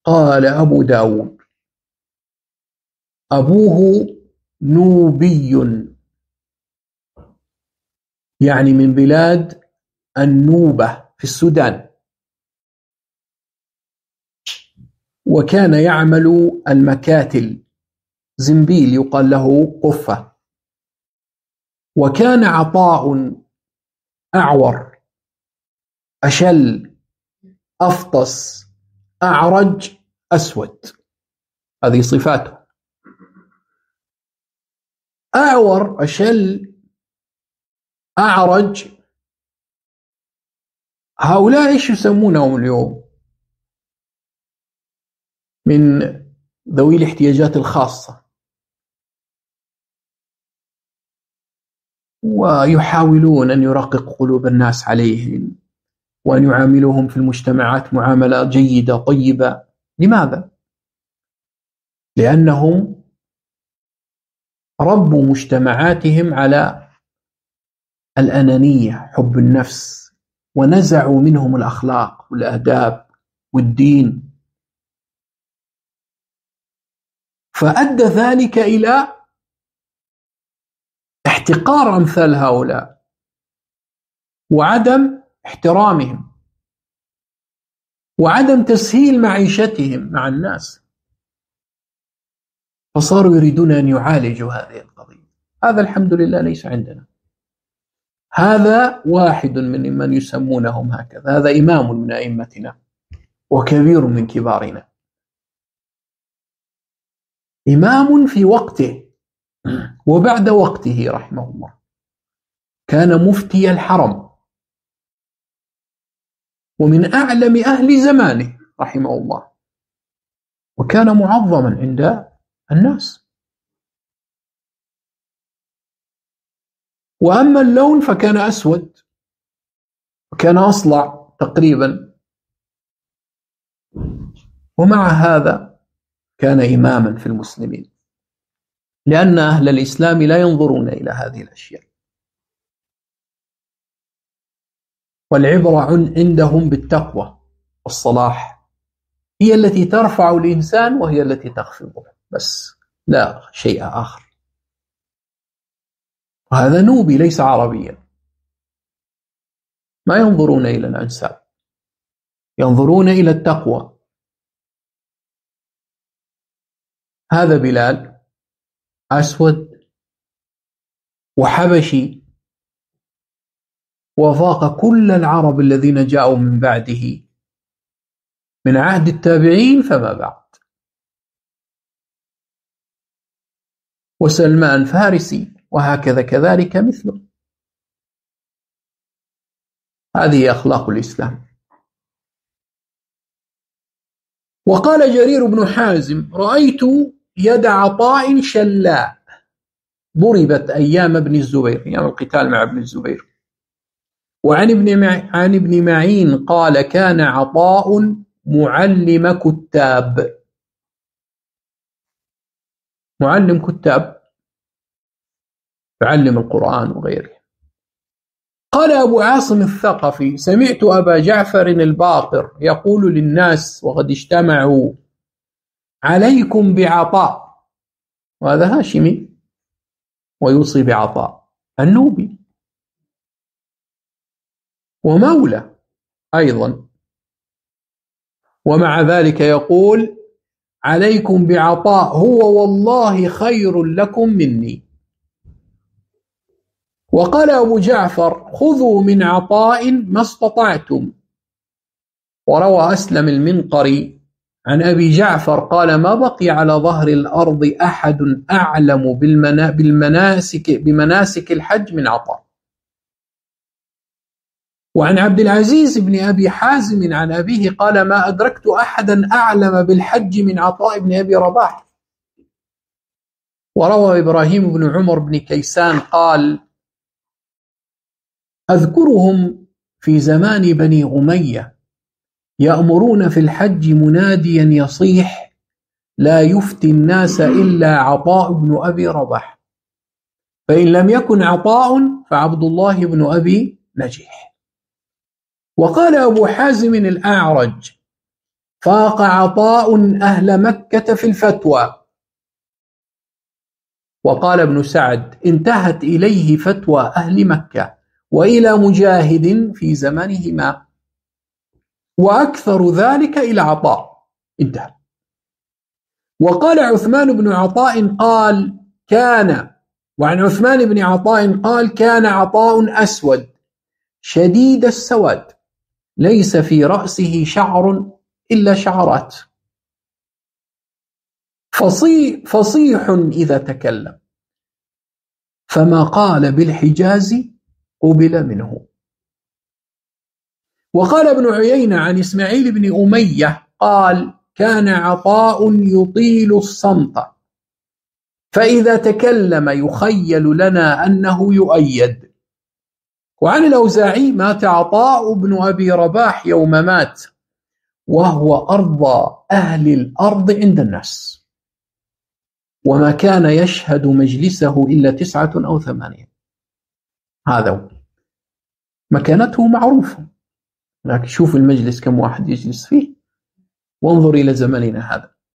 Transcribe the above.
قال أبو داود: أبوه نوبي، يعني من بلاد النوبة في السودان، وكان يعمل المكاتل، زنبيل يقال له قفة. وكان عطاء أعور أشل أفطس أعرج أسود، هذه صفاته: أعور أشل أعرج. هؤلاء إيش يسمونهم اليوم؟ من ذوي الاحتياجات الخاصة، ويحاولون أن يرققوا قلوب الناس عليهم وأن يعاملوهم في المجتمعات معاملة جيدة طيبة. لماذا؟ لأنهم ربوا مجتمعاتهم على الأنانية، حب النفس، ونزعوا منهم الأخلاق والآداب والدين، فأدى ذلك إلى احتقار أمثال هؤلاء وعدم احترامهم وعدم تسهيل معيشتهم مع الناس، فصاروا يريدون أن يعالجوا هذه القضية. هذا الحمد لله ليس عندنا. هذا واحد من يسمونهم هكذا، هذا إمام من أئمتنا وكبير من كبارنا، إمام في وقته وبعد وقته رحمه الله. كان مفتي الحرم ومن أعلم أهل زمانه رحمه الله، وكان معظما عند الناس. وأما اللون فكان أسود وكان أصلع تقريبا، ومع هذا كان إماما في المسلمين، لأن أهل الإسلام لا ينظرون إلى هذه الأشياء، والعبرة عندهم بالتقوى والصلاح، هي التي ترفع الإنسان وهي التي تخفضه، بس لا شيء آخر. وهذا نوبي ليس عربيا، ما ينظرون إلى الأنساب، ينظرون إلى التقوى. هذا بلال أسود وحبشي، وفاق كل العرب الذين جاءوا من بعده من عهد التابعين فما بعد. وسلمان فارسي، وهكذا كذلك مثله. هذه أخلاق الإسلام. وقال جرير بن حازم: رأيت يد عطاء شلاء ضربت أيام ابن الزبير، أيام القتال مع ابن الزبير. وعن ابن معين قال: كان عطاء معلم كتاب، معلم كتاب يعلم القرآن وغيره. قال أبو عاصم الثقفي: سمعت أبا جعفر الباقر يقول للناس وقد اجتمعوا: عليكم بعطاء. وهذا هاشمي ويوصي بعطاء النوبي ومولى أيضا، ومع ذلك يقول: عليكم بعطاء هو والله خير لكم مني. وقال أبو جعفر: خذوا من عطاء ما استطعتم. وروى أسلم المنقري عن أبي جعفر قال: ما بقي على ظهر الأرض أحد أعلم بمناسك الحج من عطاء. وعن عبد العزيز بن أبي حازم عن أبيه قال: ما أدركت أحدا أعلم بالحج من عطاء بن أبي رباح. وروى إبراهيم بن عمر بن كيسان قال: أذكرهم في زمان بني أمية يأمرون في الحج مناديا يصيح: لا يفتي الناس إلا عطاء بن أبي رباح، فإن لم يكن عطاء فعبد الله بن أبي نجيح. وقال أبو حازم الأعرج: فاق عطاء أهل مكة في الفتوى. وقال ابن سعد: انتهت إليه فتوى أهل مكة وإلى مجاهد في زمانهما، وأكثر ذلك إلى عطاء. انتهى. وقال عثمان بن عطاء قال: وعن عثمان بن عطاء قال: كان عطاء أسود شديد السواد، ليس في رأسه شعر إلا شعرات، فصيح إذا تكلم، فما قال بالحجاز قبل منه. وقال ابن عيينة عن إسماعيل بن أمية قال: كان عطاء يطيل الصمت، فإذا تكلم يخيل لنا أنه يؤيد. وعن الأوزاعي: مات عطاء بن أبي رباح يوم مات، وهو أرضى أهل الأرض عند الناس، وما كان يشهد مجلسه إلا 9 أو 8. هذا هو. مكانته معروفة، لكن شوف المجلس كم واحد يجلس فيه، وانظر إلى زمننا هذا.